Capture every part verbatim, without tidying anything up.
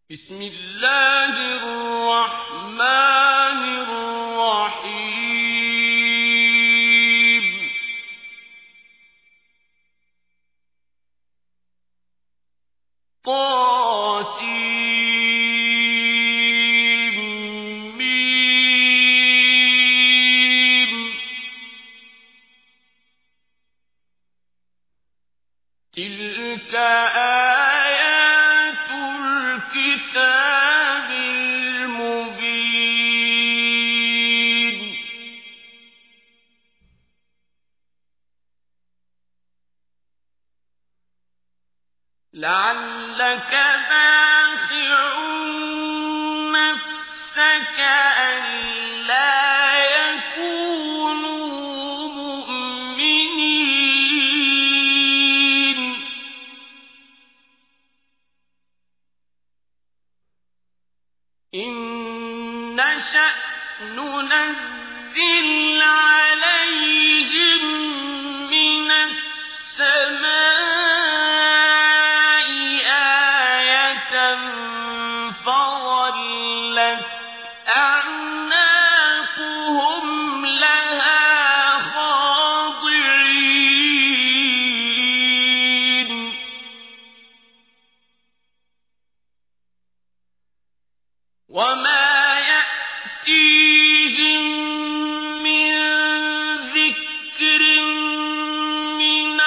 بسم الله الرحمن الرحيم طاسيم ميم تلك آيات الكتاب المبين لعلك باخع نفسك ألا يكونوا مؤمنين إن نشأ ننزل عليهم من السماء آية فظلت أعناقهم لها خاضعين وما يأتيهم من ذكر من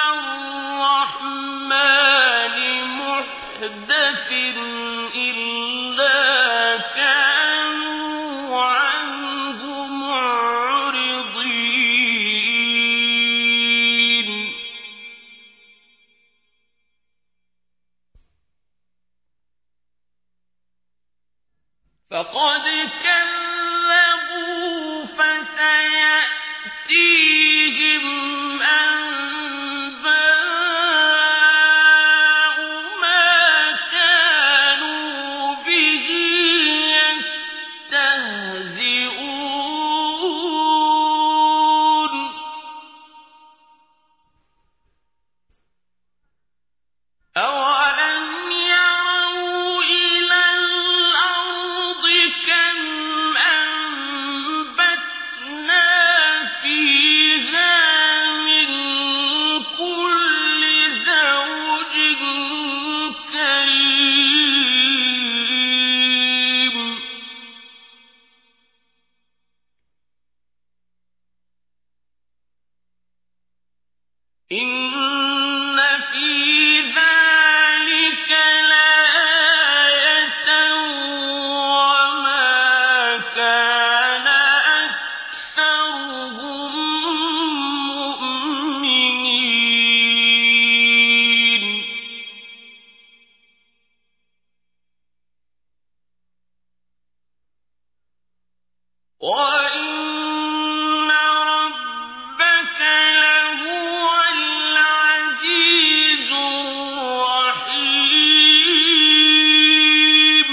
الرحمن محدث إلا كانوا عنه معرضين فقد كذبوا فسيأتيهم أنباء ما كانوا به يستهزئون أولم يروا إلى الأرض كم أنبتنا فيها من كل زوج كريم إن في ذلك لآية وما كان أكثرهم مؤمنين وإن ربك لهو العزيز الرحيم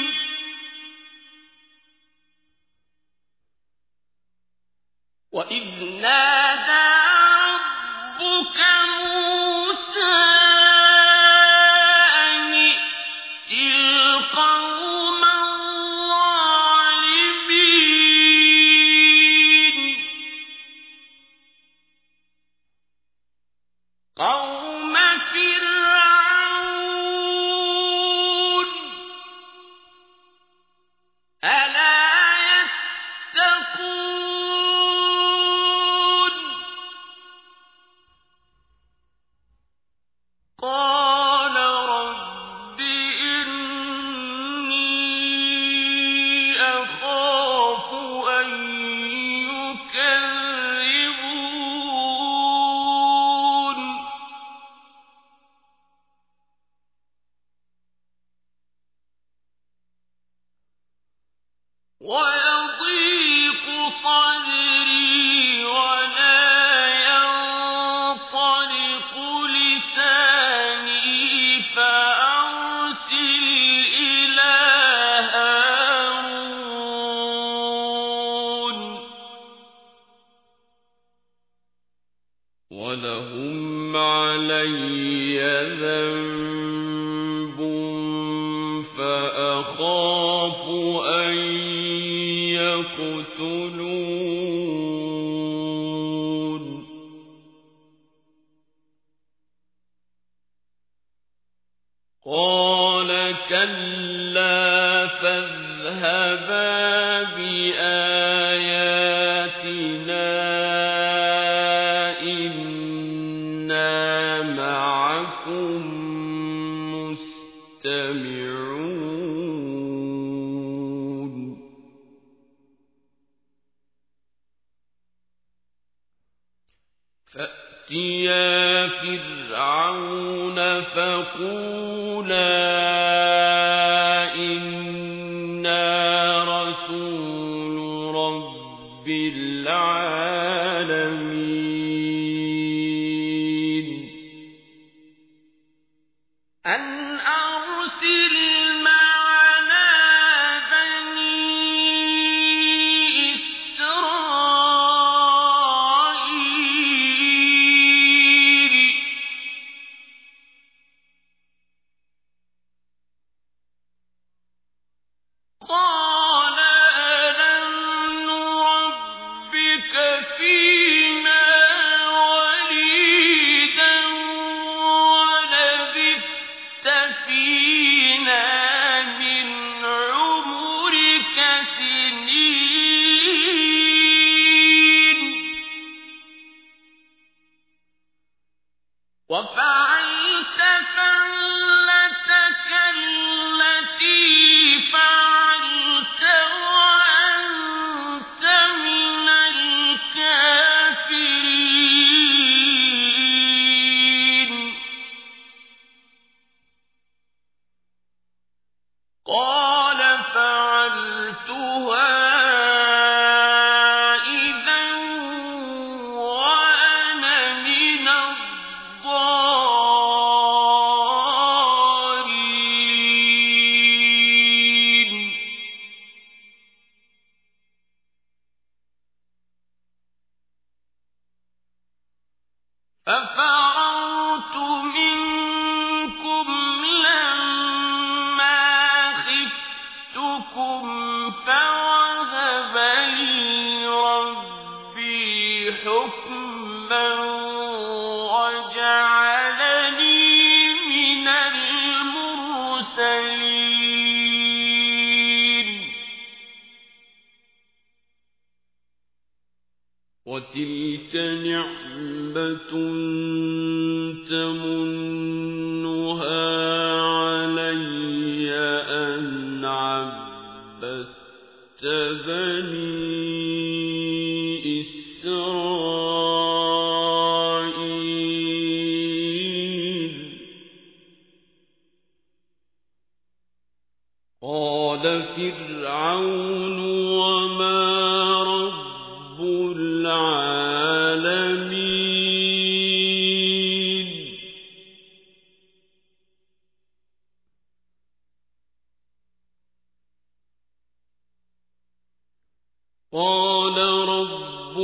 وإذ نادى ربك موسى أن ائت القوم الظالمين قوم فرعون ألا يتقون قال رب إني أخاف أن يكذبون ويضيق صدري ولا ينطلق لساني فأرسل إلى هارون ولهم علي ذنب فأخاف أخاف أن يقتلون قال كلا فاذهبا بآياتنا إنا معكم مستمعون فأتيا فرعون فقولا إنا رسول رب العالمين أن أرسل معنا بني إسرائيل قال ألم نربك فينا وليدا ولبثت فينا من عمرك سنين وفعلت فعلتك التي فعلت وأنت من الكافرين قال فعلتها إذا وأنا من الضالين ففررت منكم لما خفتكم فوهب لي ربي حكما وجعلني من المرسلين وتلك نعمة تمنها علي أن عبدت بني إسرائيل قال فرعون وما رب العالمين قال رب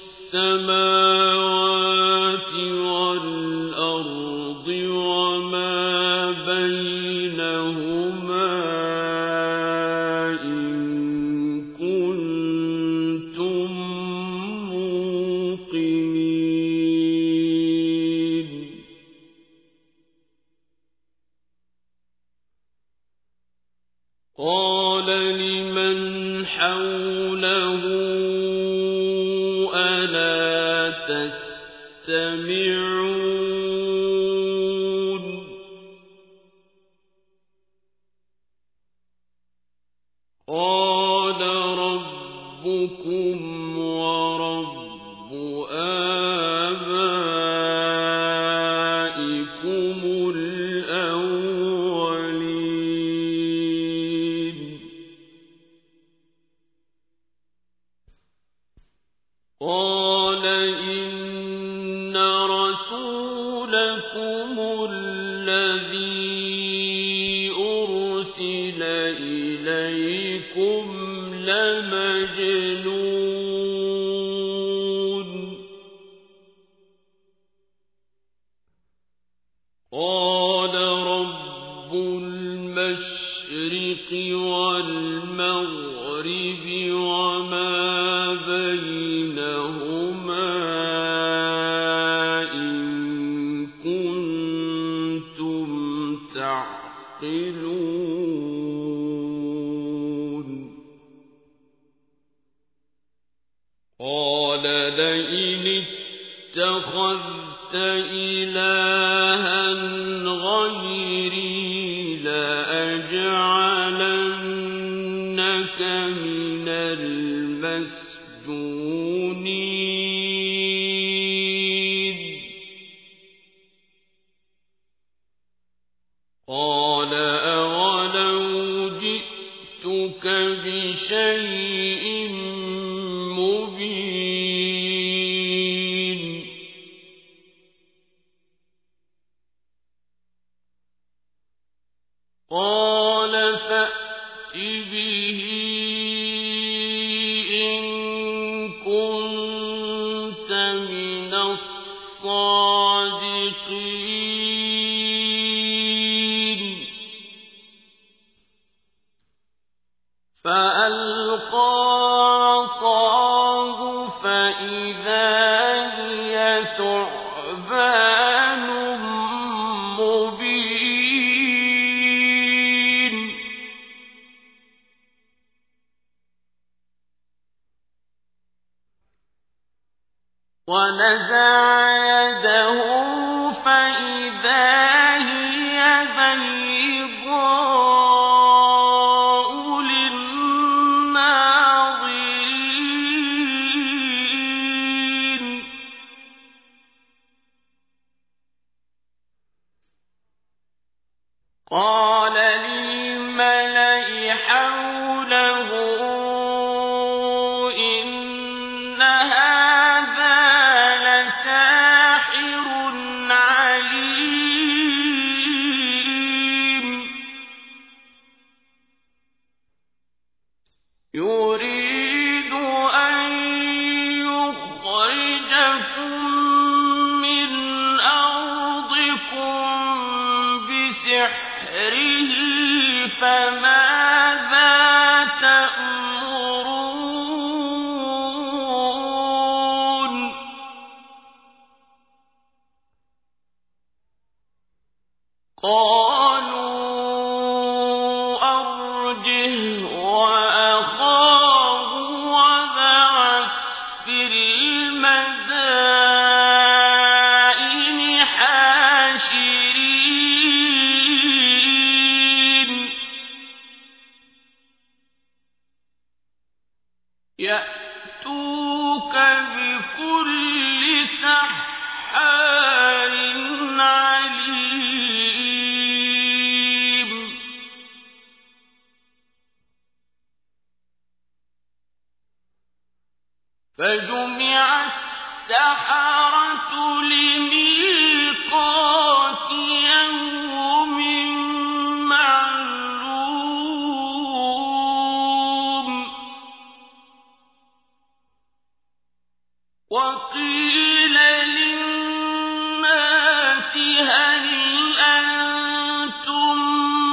السماوات والأرض وما بينهما إن كنتم موقنين قال لمن حوله ألا تستمعون قال ربكم ورب آبائكم الأولين قال إن رسولكم الذي أرسل إليكم لمجنون قال رب المشرق والمغرب وما بينهما إن كنتم تعقلون قال لئن اتخذت إلها غيري لأجعلنك من المسجونين قال أولو جئتك بشيء مبين قال فأت به إن كنت من الصادقين فألقى عصاه فإذا هي ثعبان مبين ونزع يده فإذا هي بيضاء للناظرين قال للملأ حوله إن هذا لساحر عليم يريد أن يخرجكم من أرضكم بسحره فماذا تأمرون قالوا أرجه وأخاه وابعث في المدائن حاشرين يأتوك بكل سحار عليم فجمع السحرة لميقات يوم معلوم وقيل للناس هل أنتم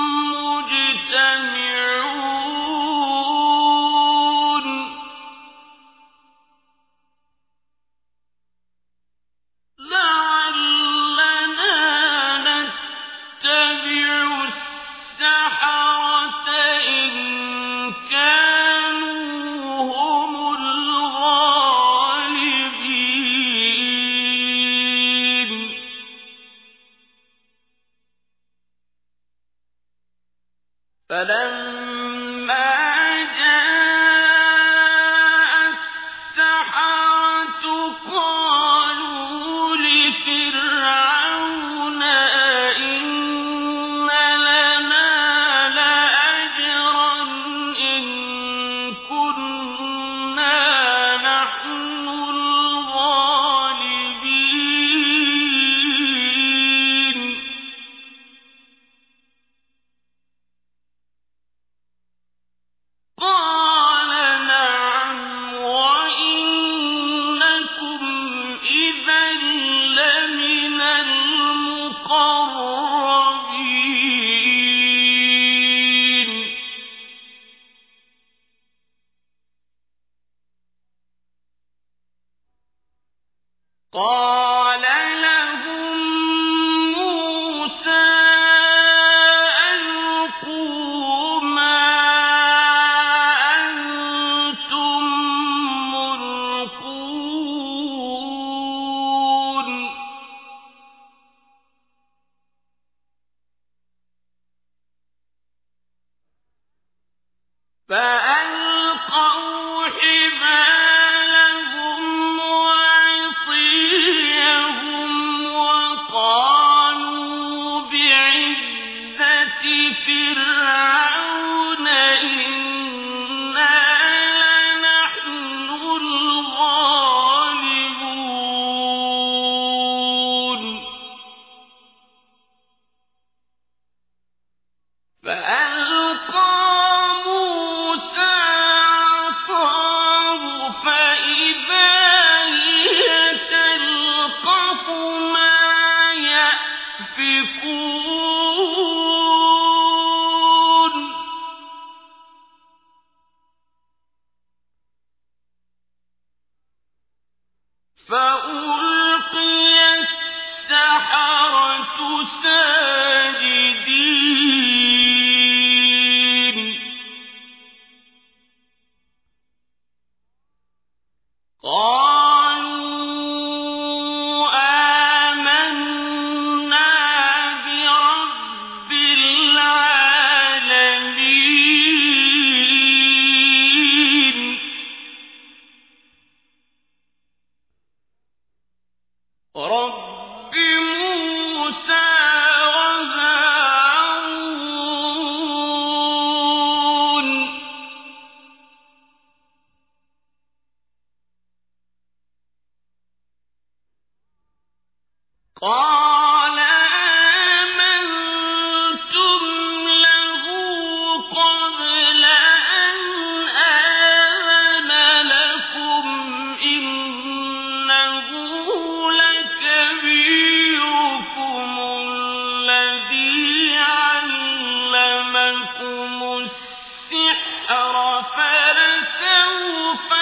مجتمعون لعلنا نتبع السحرة إن كانوا هم الغالبين فلما جاء السحرة قالوا لفرعون أئن لنا لأجرا إن كنا نحن الغالبين قال لهم موسى ألقوا ما أنتم ملقون فألقوا حبالهم وعصيهم وقالوا بعزة فرعون إنا لنحن الغالبون فألقى موسى عصاه فإذا هي تلقف ما يأفكون فألقي السحرة ساجدين قالوا آمنا برب العالمين رب موسى وهارون قال آمنتم له قبل أن آذن لكم إنه لكبيركم الذي علمكم السحر فلسوف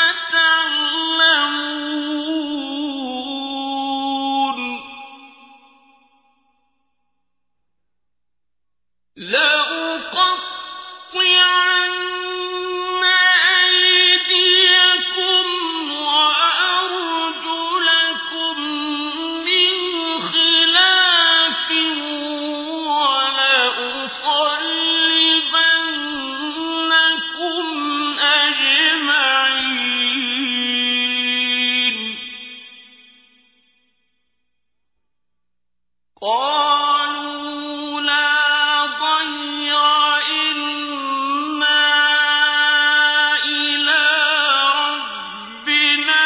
تعلمون لأقطعن أيديكم وأرجلكم من خلاف ولأصلبنكم أجمعين قالوا لا ضير إنا إلى ربنا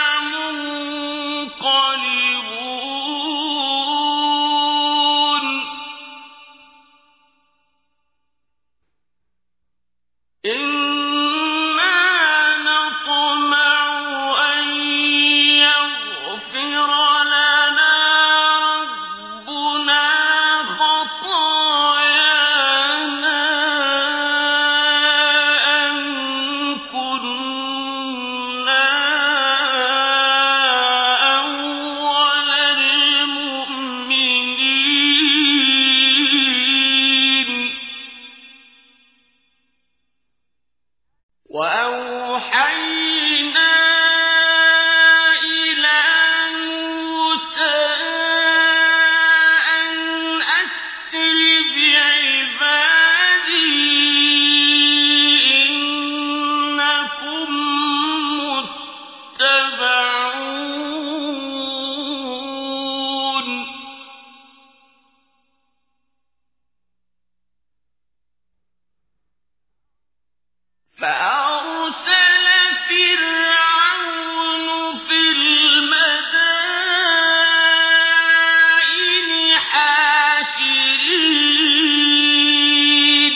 منقلبون إنا نطمع أن يغفر لنا ربنا خطايانا أن كنا أول المؤمنين وأوحينا إلى موسى أن أسر بعبادي إنكم متبعون فأرسل فرعون في المدائن حاشرين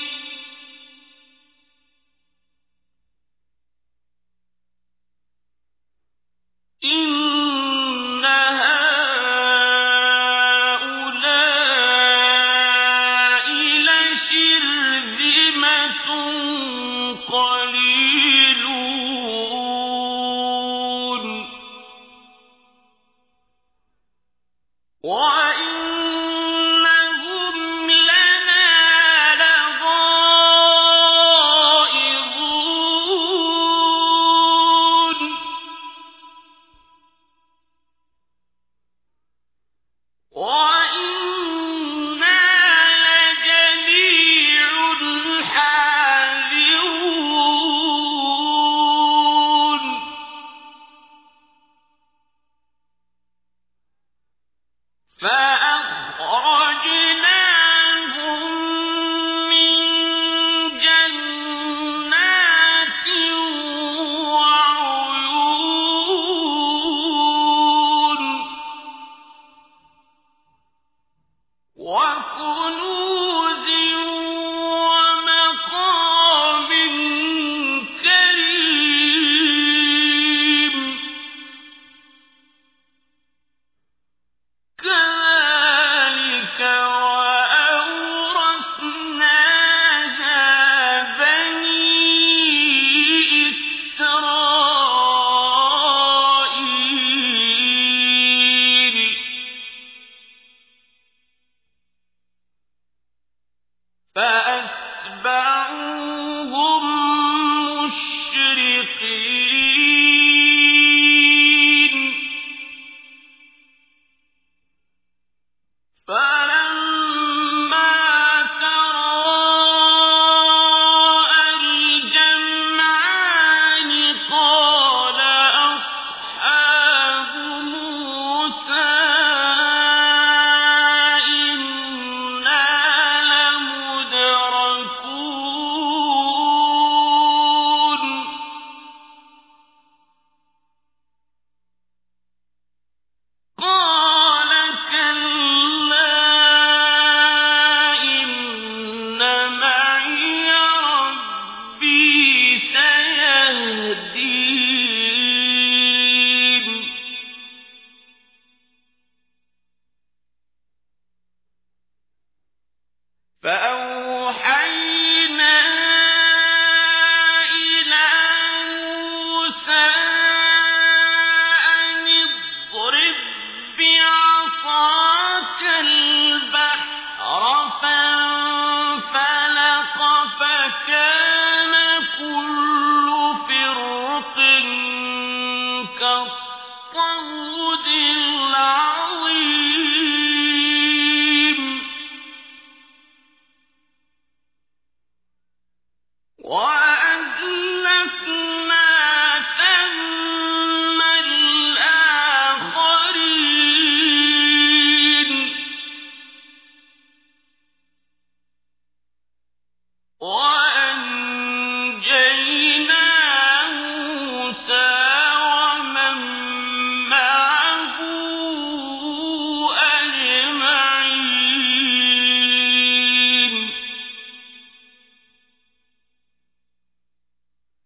إن هؤلاء لشرذمة قليلون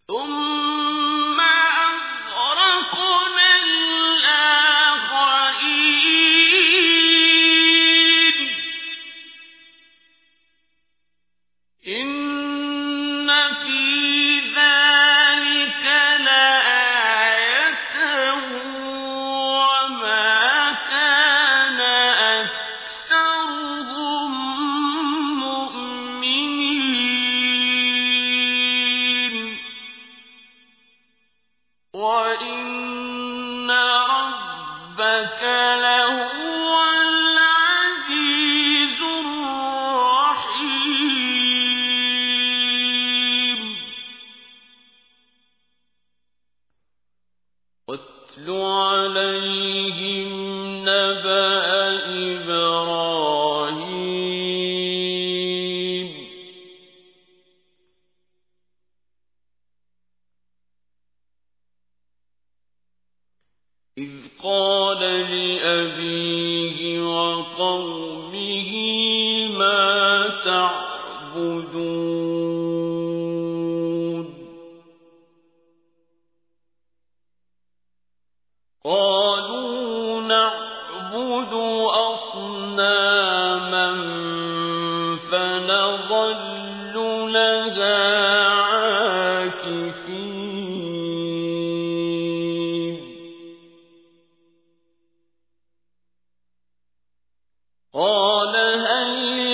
ثم أغرقنا الآخرين إن في ذلك لآية وما كان أكثرهم مؤمنين وإن ربك لهو العزيز الرحيم واتل عليهم نبأ إبراهيم إذ قال لأبيه وقومه ما تعبدون قالوا نعبد أصناما فنظل لها عاكفين قال هل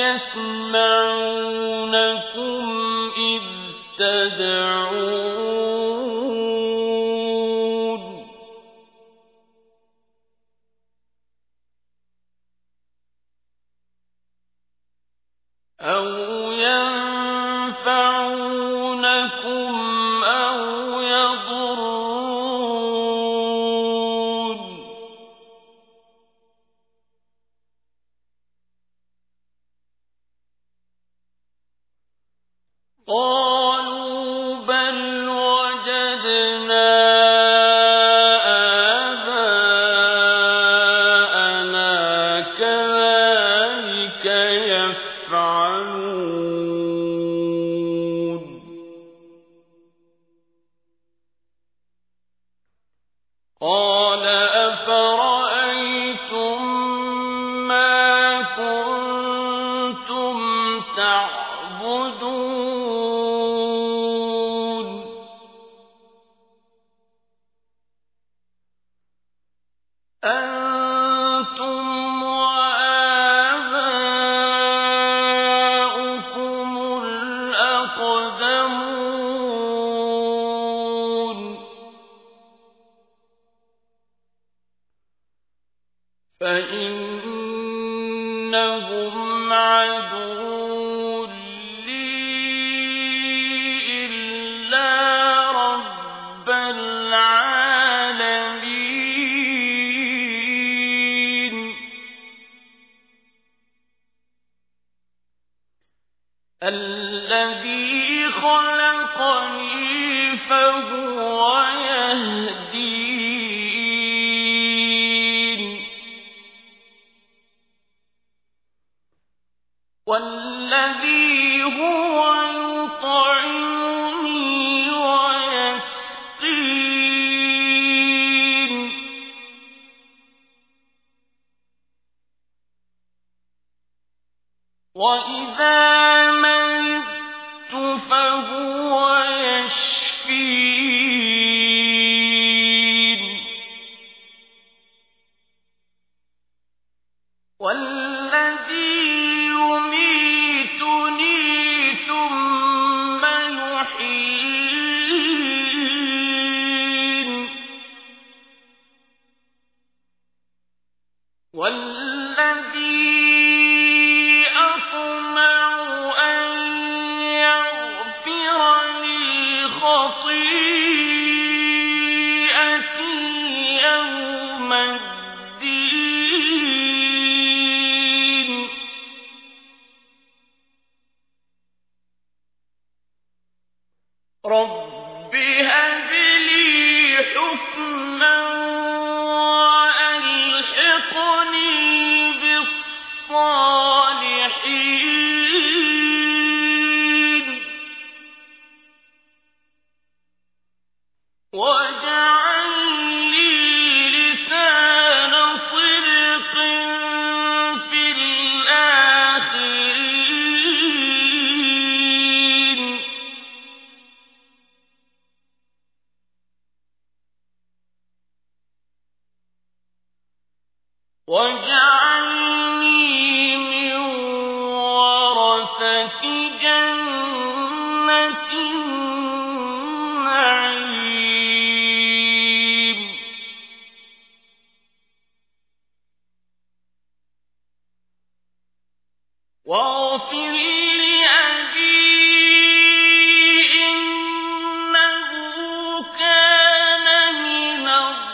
يسمعونكم إذ تدعون أو ينفعونكم أو يضرون قالوا بل وجدنا آباءنا كذلك يفعلون قال أفرأيتم ما كنتم تعبدون أنتم وآباؤكم الأقدمون فإنهم عدو لي إلا رب العالمين الذي خلقني فهو يهدين والذي هو يطعمني ويسقين وإذا مرضت فهو يشفين والذي يميتني ثم يحيين والذي أطمع أن يغفر لي خطيئتي يوم الدين رب هب لي حكما وألحقني بالصالحين واجعل لي لسان صدق في الآخرين واجعلني من ورثة جنة النعيم واغفر لأبي إنه كان من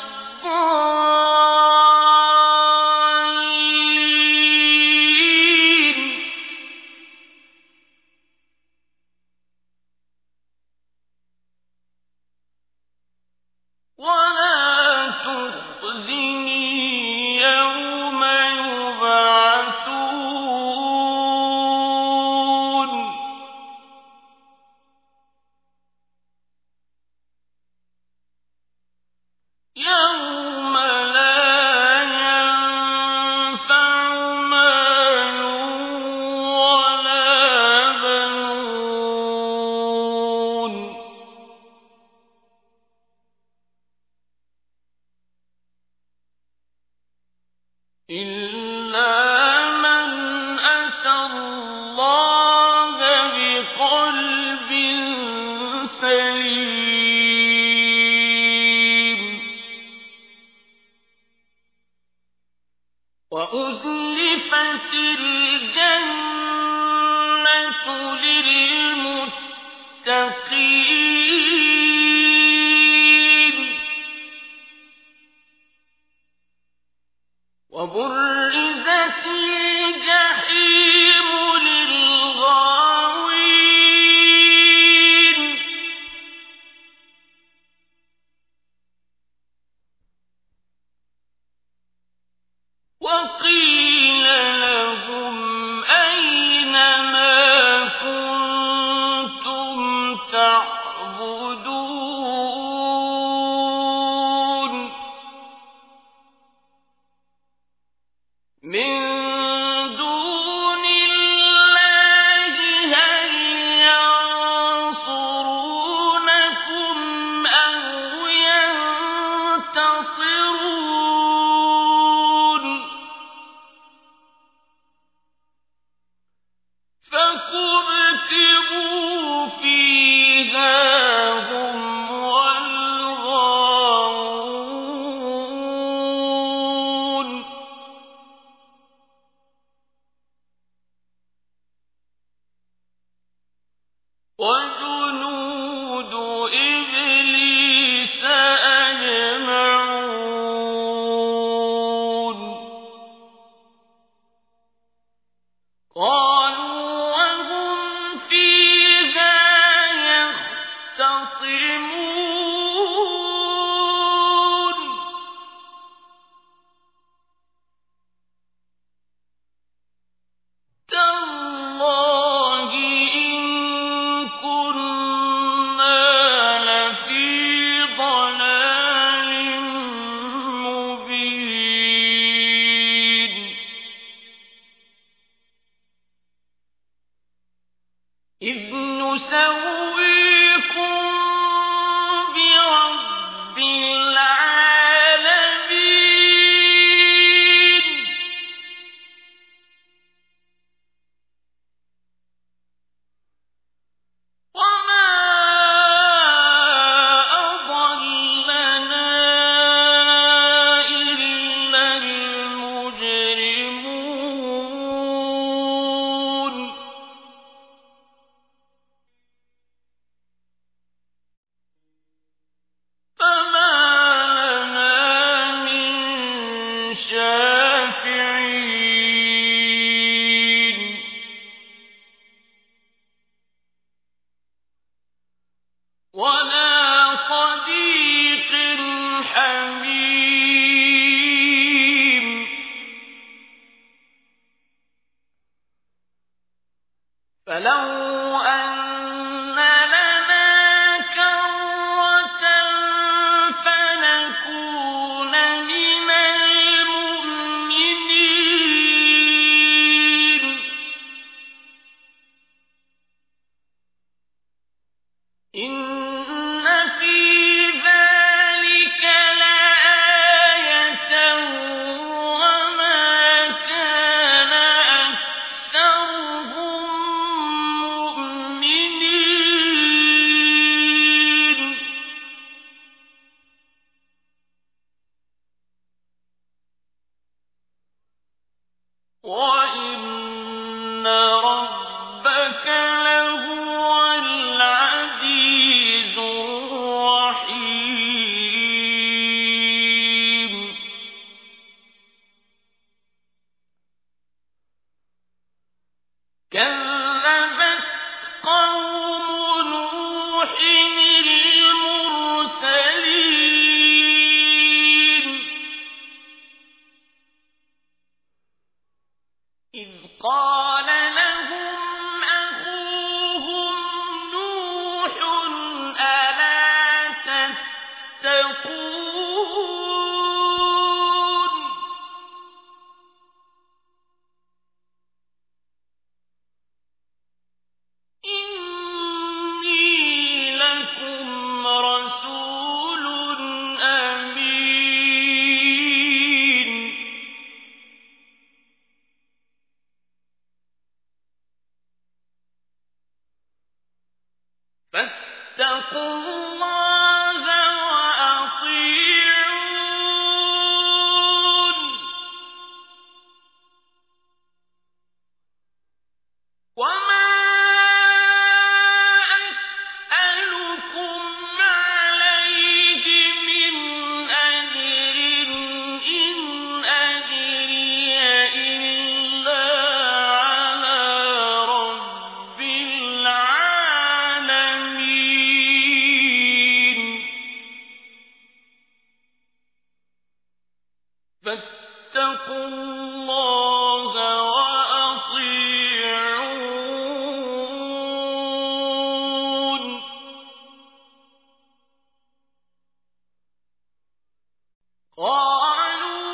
الضالين ولا تخزني يوم يبعثون يوم لا ينفع مال ولا بنون إلا من أتى الله بقلب سليم وأزلفت الجنة للمتقين وبرزت الجحيم للغاوين وقيل لهم أين ما كنتم تعبدون من دون الله هل ينصرونكم أو ينتصرون فكبكبوا فيها هم والغاوون وجنود إبليس أجمعون قالوا وهم فيها يختصمون تالله إن كنا لفي ضلال مبين إذ نسويكم إنك لهو العزيز الرحيم. كذبت قوم نوح المرسلين إذ قال لهم أخوهم نوح ألا تتقون إني لكم رسول أمين فاتقوا الله وأطيعون وما أسألكم عليه من أجر إن أجري إلا على رب العالمين فاتقوا الله وأطيعون قالوا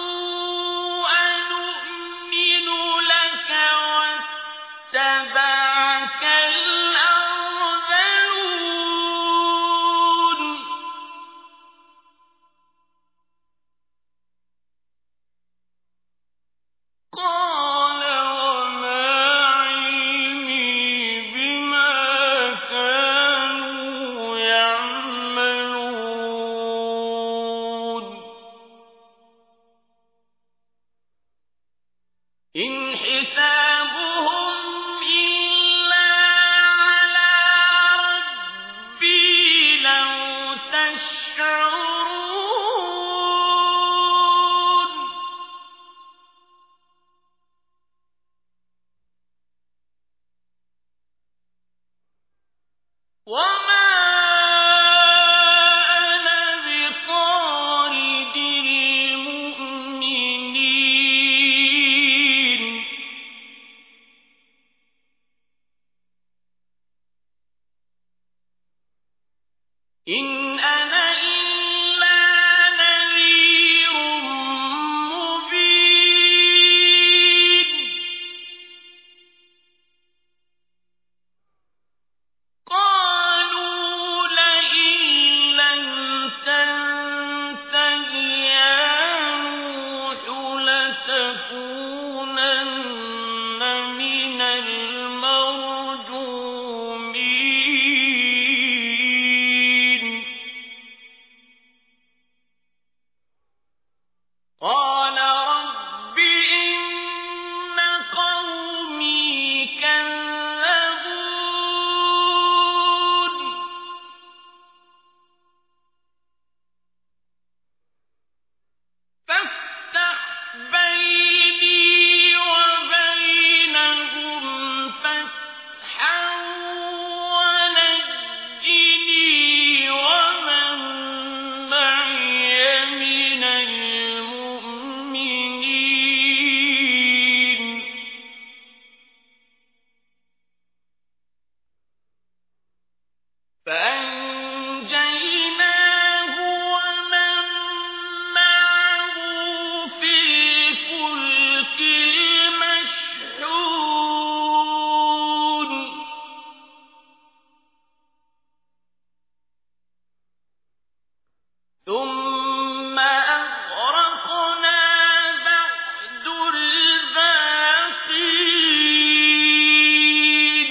أنؤمن لك واتبعك الأرذلون قال وما علمي بما كانوا يعملون إن حسابهم إلا على ربي لو تشعرون وما أنا بطارد المؤمنين إن أنا إلا نذير مبين قالوا لئن لم تنته يا نوح لتكونن من المرجومين قال رب إن قومي كذبون فافتح بيني وبينهم فتحا ونجني ومن معي من المؤمنين فأنجيناه ومن معه في الفلك المشحون ثم أغرقنا بعد الباقين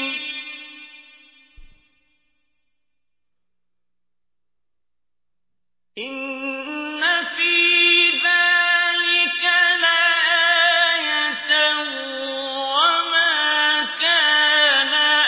إن في ذلك لآية وما كان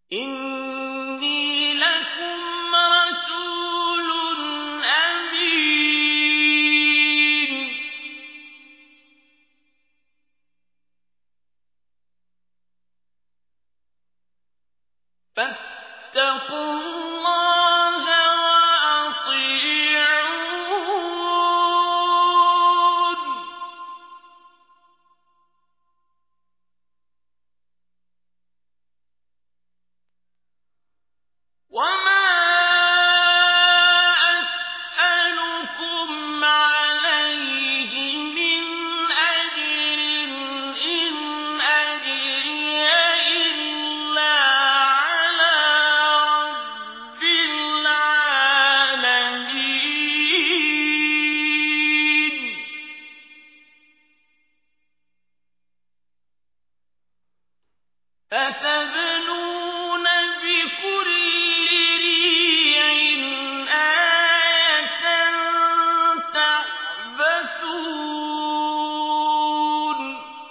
إِنِّي لَكُمْ رَسُولٌ أَمِينٌ فَاتَّقُوا اللَّهَ وَأَطِيعُونِ وَمَا أَسْأَلُكُمْ عَلَيْهِ مِنْ أَجْرٍ إِنْ أَجْرِيَ إِلَّا عَلَىٰ رَبِّ الْعَالَمِينَ أَتَبْنُونَ بِكُلِّ رِيعٍ آيَةً تَعْبَثُونَ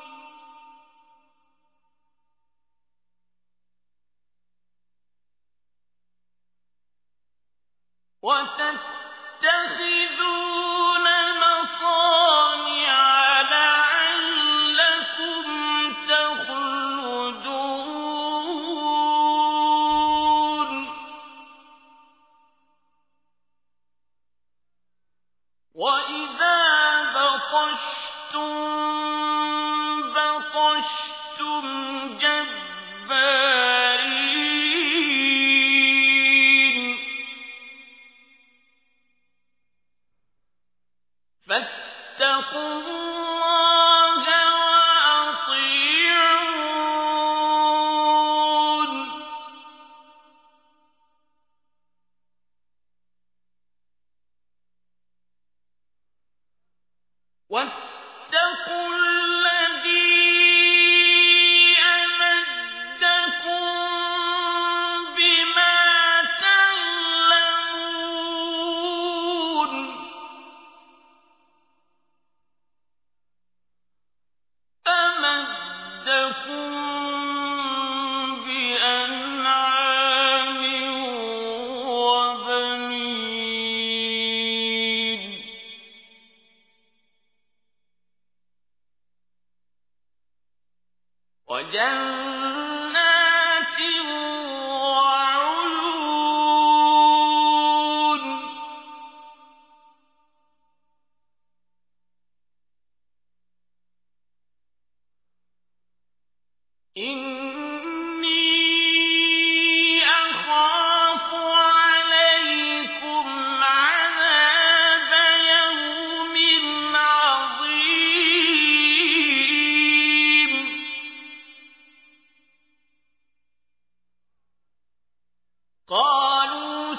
وَتَتَّخِذُونَ مَصَانِعَ لَعَلَّكُمْ تَخْلُدُونَ وَإِذَا بَطَشْتُم بَطَشْتُمْ جَبَّارِينَ فَاتَّقُوا اللَّهَ وَأَطِيعُونِ وَاتَّقُوا الَّذِي أَمَدَّكُم بِمَا تَعْلَمُونَ أَمَدَّكُم بِأَنْعَامٍ وَبَنِينَ وَجَنَّاتٍ وَعُيُونٍ إِنِّي أَخَافُ عَلَيْكُمْ عَذَابَ يَوْمٍ عَظِيمٍ قَالُوا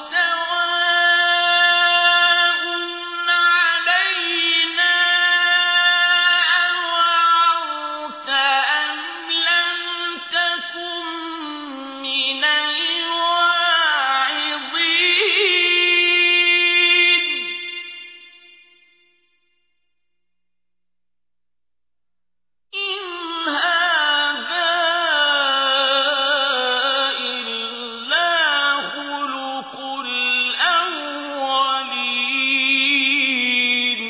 سَوَاءٌ عَلَيْنَا أَوَعَظْتَ أَمْ لَمْ تَكُن مِّنَ الْوَاعِظِينَ إِنْ هَٰذَا إِلَّا خُلُقُ الْأَوَّلِينَ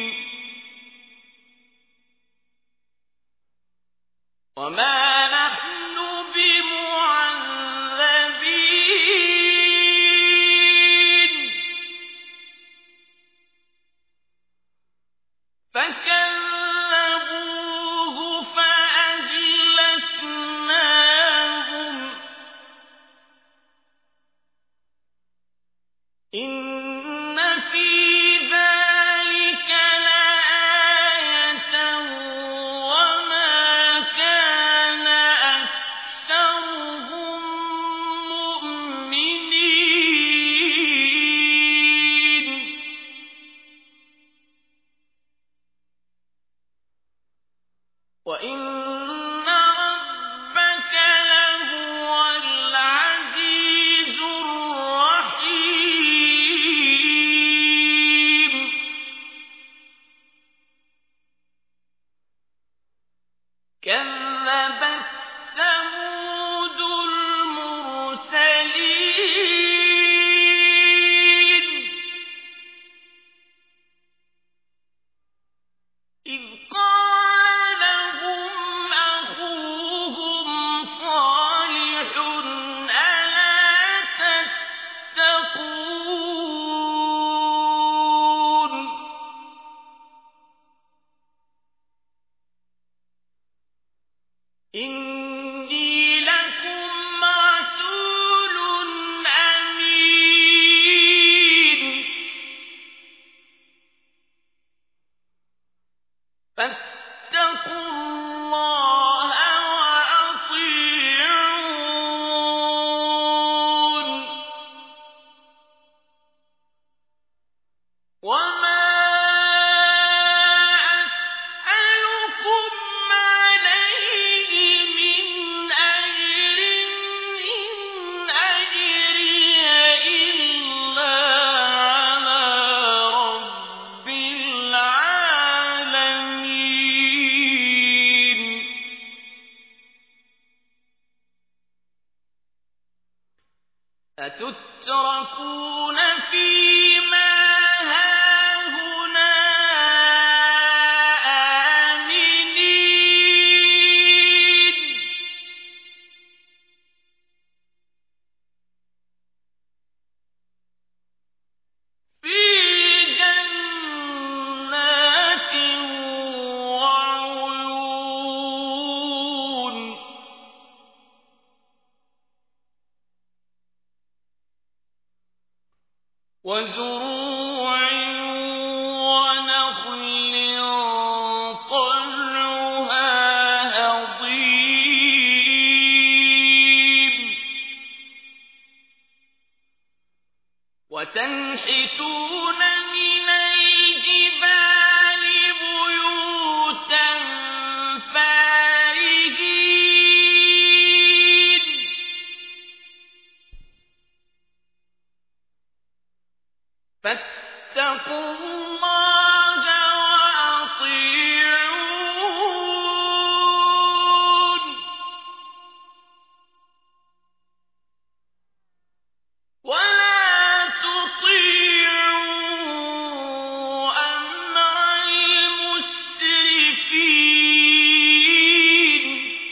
وَمَا نَحْنُ بِمُعَذَّبِينَ فَكَذَّبُوهُ فَأَهْلَكْنَاهُمْ إِنَّ فِي ذَٰلِكَ لَآيَةً وَمَا كَانَ أَكْثَرُهُم مُّؤْمِنِينَ وَإِنَّ رَبَّكَ لَهُوَ الْعَزِيزُ الرَّحِيمُ كَذَّبَتْ ثَمُودُ الْمُرْسَلِينَ إِنِّي لَكُمْ رَسُولٌ أَمِينٌ فَاتَّقُوا اللَّهَ وَأَطِيعُونِ وَمَا أَتُتْرَكُونَ فِيمَا هَاهُنَا آمِنِينَ فِي جَنَّاتٍ وَعُيُونٍ وَزُرُوعٍ وَنَخْلٍ طَلْعُهَا هَضِيمٌ وَتَنْحِتُونَ مِنَ الْجِبَالِ بُيُوتًا فَارِهِينَ فَاتَّقُوا اللَّهَ وَأَطِيعُونِ وَلَا تُطِيعُوا أَمْرَ الْمُسْرِفِينَ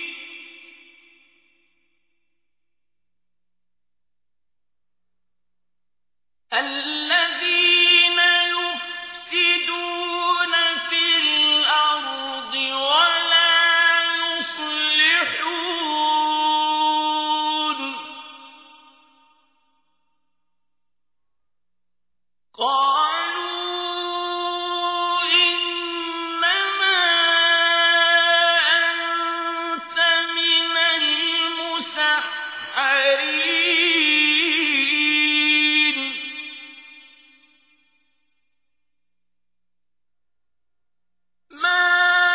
الَّذِينَ يُفْسِدُونَ فِي الْأَرْضِ وَلَا يُصْلِحُونَ قَالُوا إِنَّمَا أَنتَ مِنَ الْمُسَحَّرِينَ مَا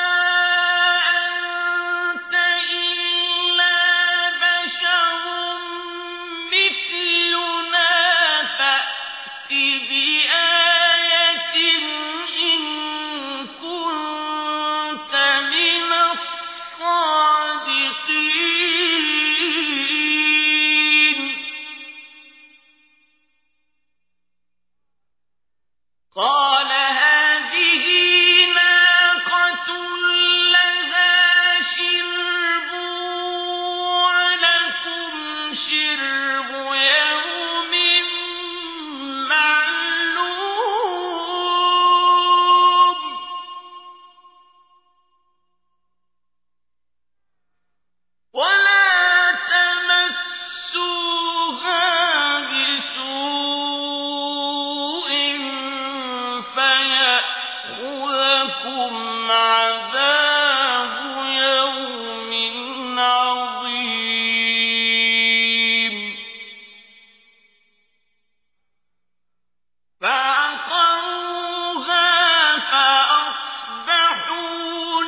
أَنتَ إِلَّا بَشَرٌ مِثْلُنَا فَأْتِ بِآيَةٍ إِن كُنتَ مِنَ الصَّادِقِينَ قَالَ هَٰذِهِ نَاقَةٌ لَّهَا شِرْبٌ وَلَكُمْ شِرْبُ يَوْمٍ مَّعْلُومٍ وَلَا تَمَسُّوهَا بِسُوءٍ فَيَأْخُذَكُمْ عَذَابُ يَوْمٍ عَظِيمٍ فَعَقَرُوهَا فَأَصْبَحُوا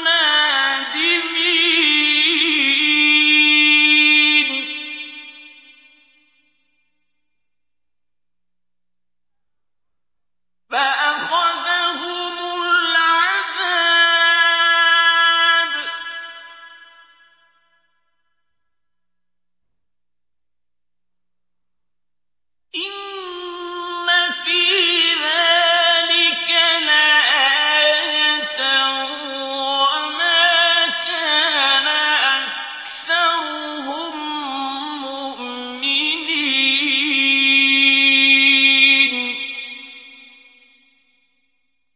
نَادِمِينَ فَأَخَذَهُمُ الْعَذَابُ إِنَّ فِي ذَلِكَ لَآيَةً وَمَا كَانَ أَكْثَرُهُم مُّؤْمِنِينَ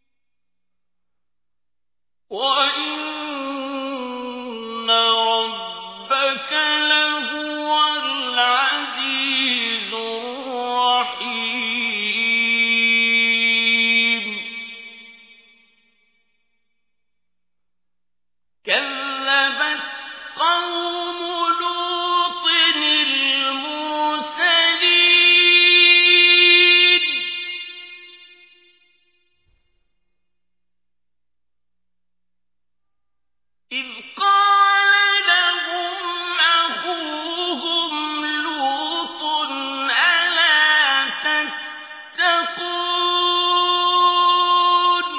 وَإِنَّ رَبَّكَ كذبت قوم لوط المرسلين إذ قال لهم أخوهم لوط ألا تتقون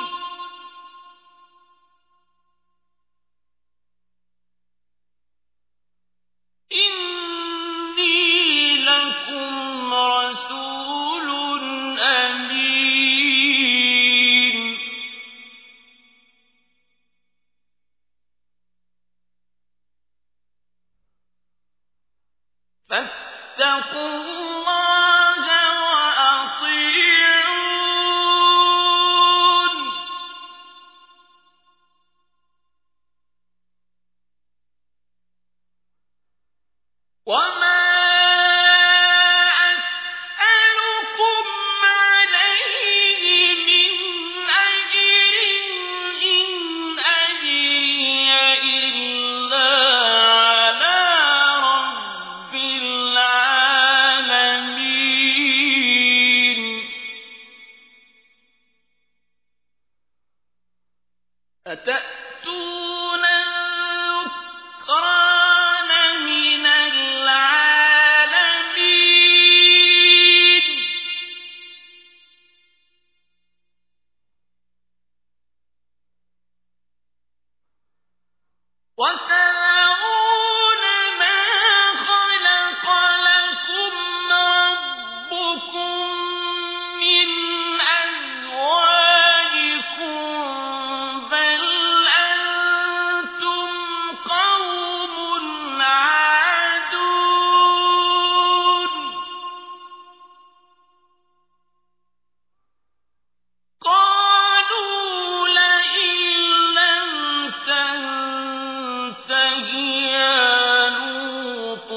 إني لكم رسول أمين فاتقوا الله وأطيعون وما أسألكم عليه من أجر إن أجري إلا على رب العالمين أتأتون الذكران من العالمين وتذرون ما خلق لكم ربكم من أزواجكم بل أنتم قوم عادون قالوا لئن لم تنته يا لوط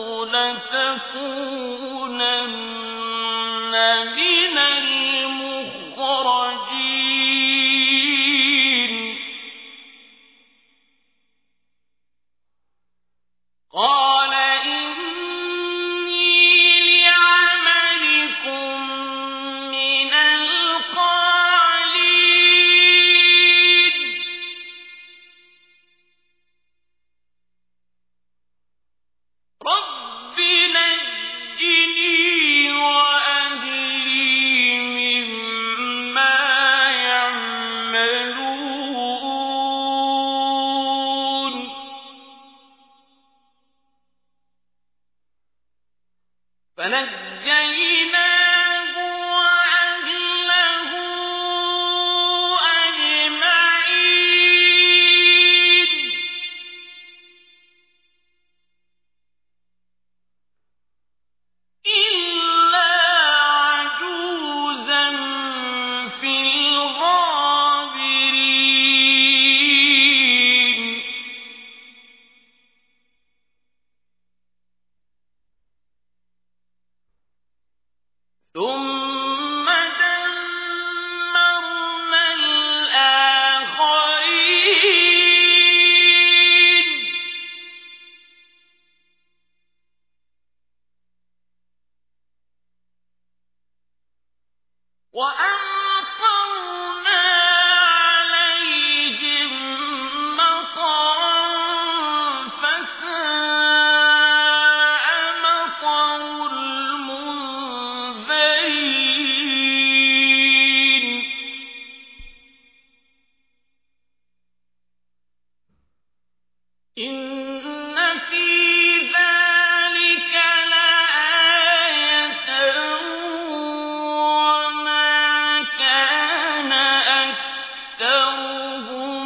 لتكونن من المخرجين قال إني لعملكم من القالين رب نجني وأهلي مما يعملون فنجيناه وأهله أجمعين إلا عجوزا في الغابرين ثم دمرنا الآخرين وأمطرنا عليهم مطرا فساء مطر المنذرين إن في ذلك لآية وما كان أكثرهم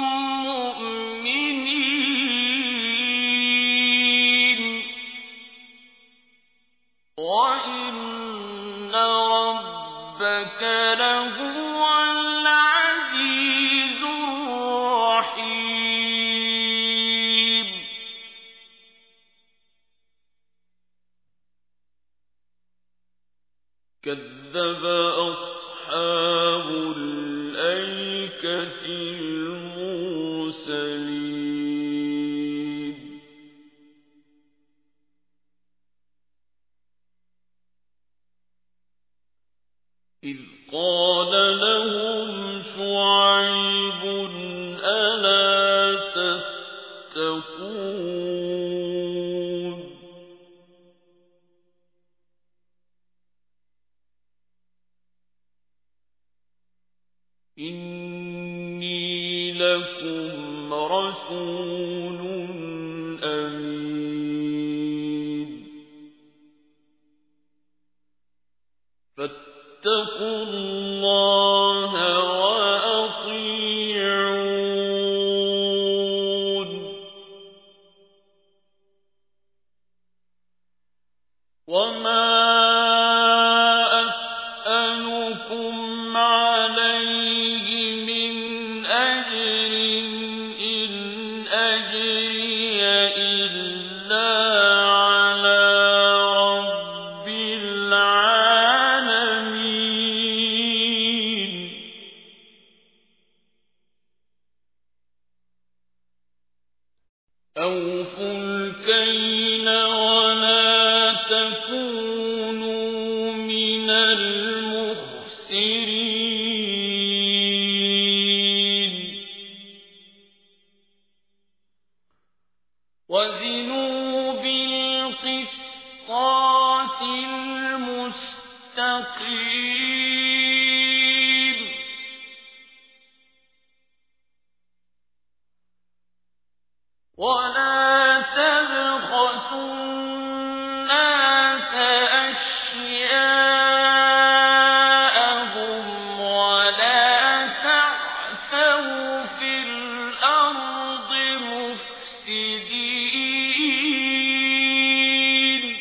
مؤمنين وإن ربك لهو العزيز الرحيم كذب أصحاب الأيكة الأيكة المرسلين أفلا تتقون إني لكم رسول أمين فاتقوا الله وأطيعون وما أسألكم عليه من أجر إن أجري إلا على رب العالمين أوفوا الكيل ولا تكونوا من المخسرين وزنوا بالقسطاس المستقيم ولا تبخسوا الناس أشياءهم ولا تعثوا في الأرض مفسدين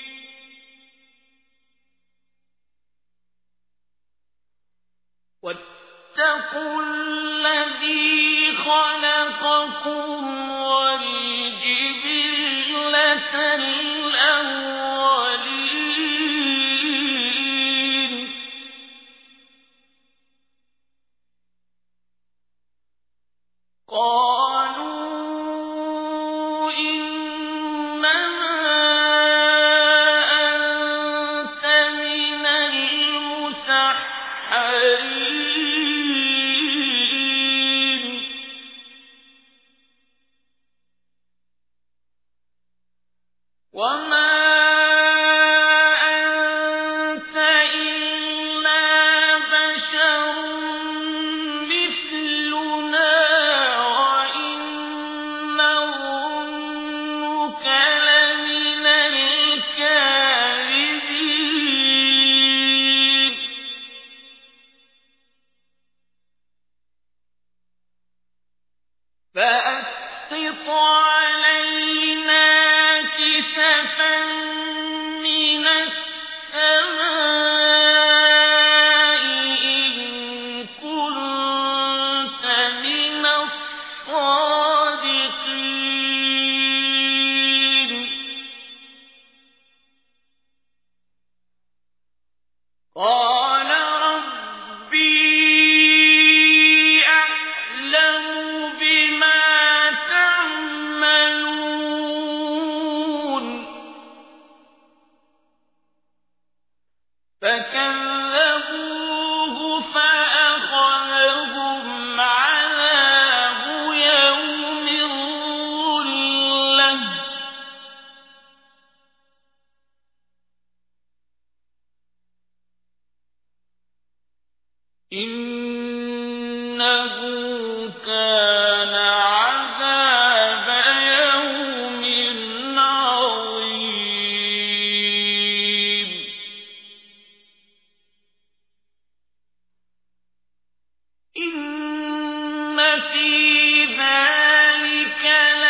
واتقوا الذي خلقكم والجبلة الأولين قالوا إنما أنت من المسحرين وما أنت إلا بشر مثلنا وإن نظنك لمن الكاذبين فأسقط علينا كسفا من السماء إن كنت من الصادقين قال ربي أعلم بما تعملون فكذبوه فأخذهم عذاب يوم الظلة إنه كان عذاب يوم عظيم إن في ذلك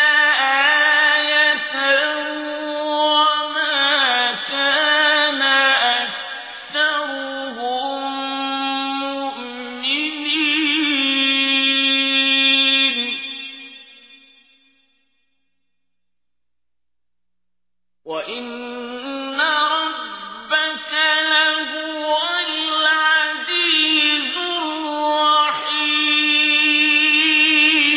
لآية وما كان أكثرهم مؤمنين وإن ربك لهو العزيز الرحيم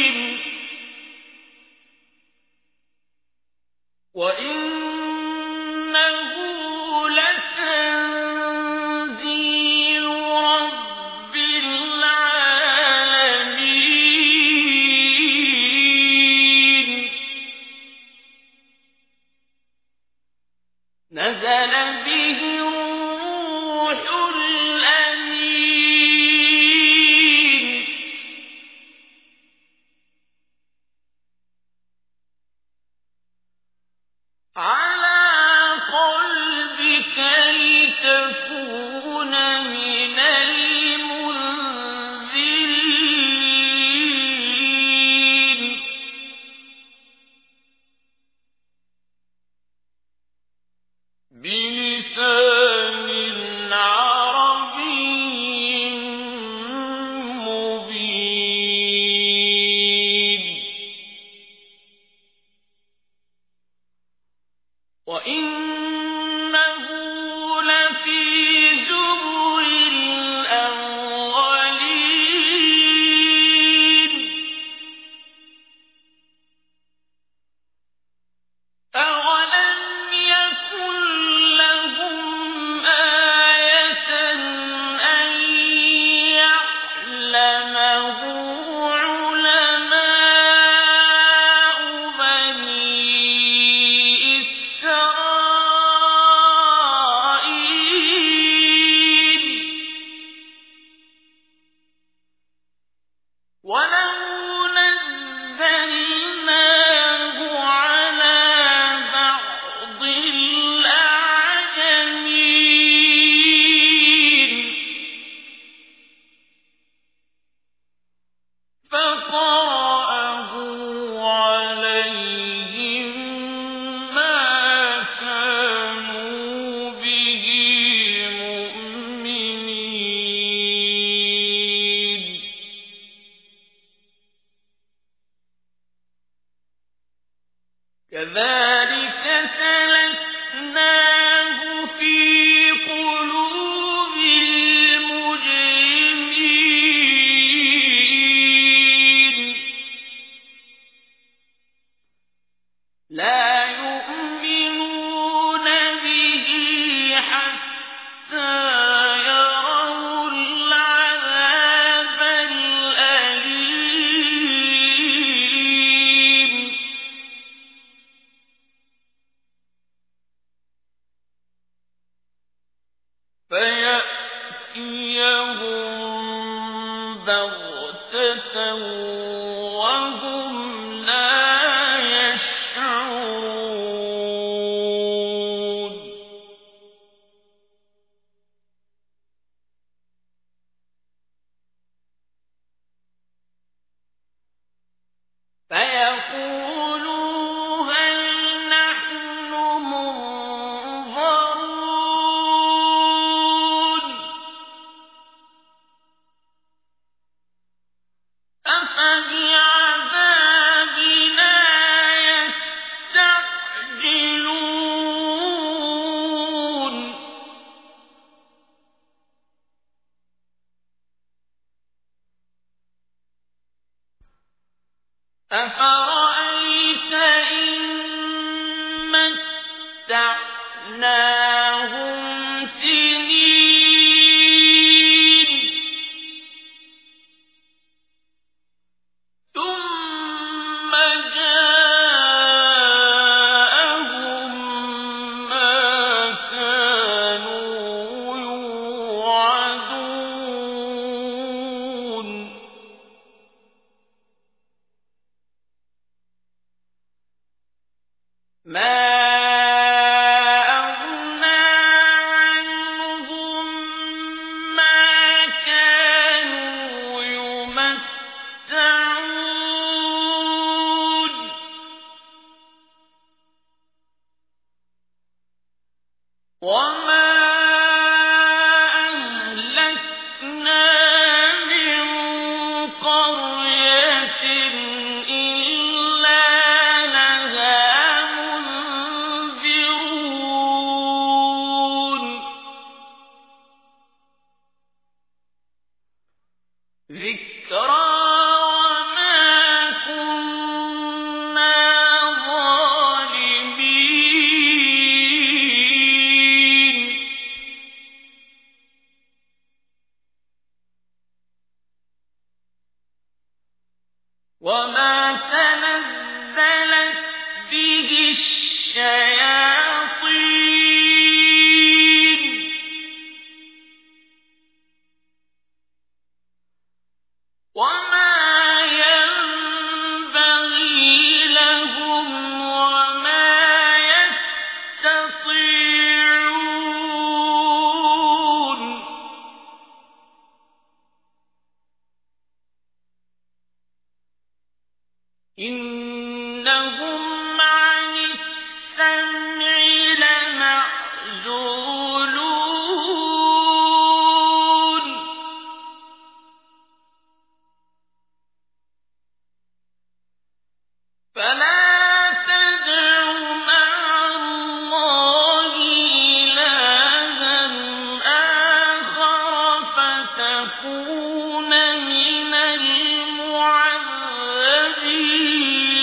كذلك سلكناه في قلوب المجرمين لا يؤمنون به حتى يروا العذاب الأليم فيأتيهم بغتة وهم لا يشعرون فيقولوا هل نحن منظرون أفبعذابنا يستعجلون أفرأيت إن متعناهم سنين ثم جاءهم ما كانوا يوعدون ما أغنى عنهم ما كانوا يمتعون وما أهلكنا من قرية إلا لها منذرون ذكرى وما كنا ظالمين وما تنزلت به الشياطين وما ينبغي لهم وما يستطيعون إنهم عن السمع لمعزولون فلا تدع مع الله إلها آخر فتكون من المعذبين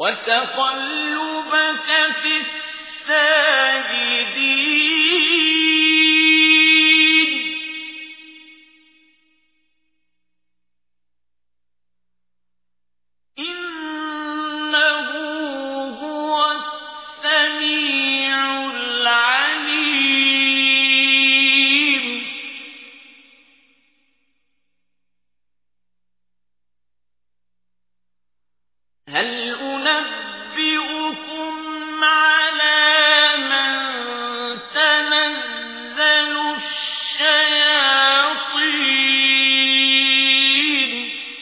وتقلبك في الساجدين إنه هو السميع العليم هل أنبئكم على من تنزل الشياطين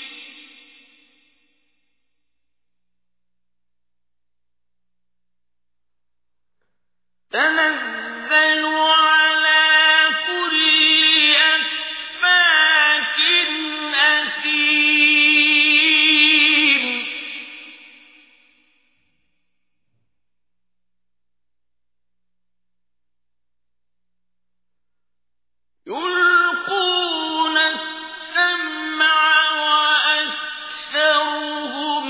تنزل على كل أفاك أثيم يلقون السمع وأكثرهم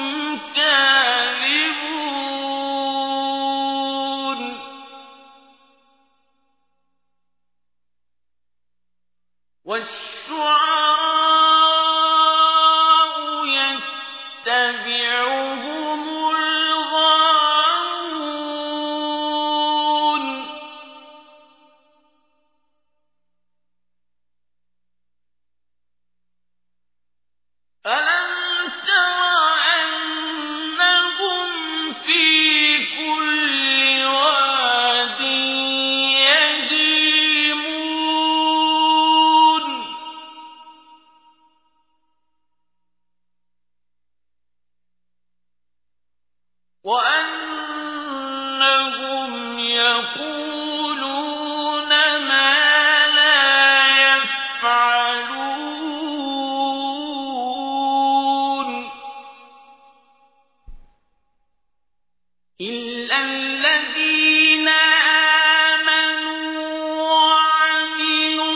كاذبون والشعراء يتبعهم الغاوون ألم تر أنهم في كل واد يهيمون وأنهم يقولون ما لا يفعلون إلا الذين آمنوا وعملوا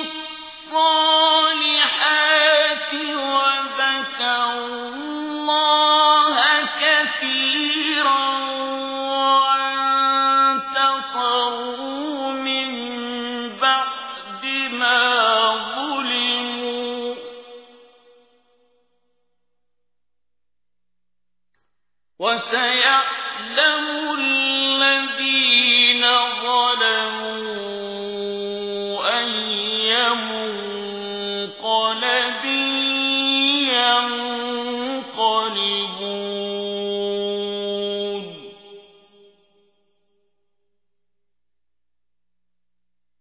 الصالحات وذكروا الله كثيرا وانتصروا من بعد ما ظلموا وسيعلمون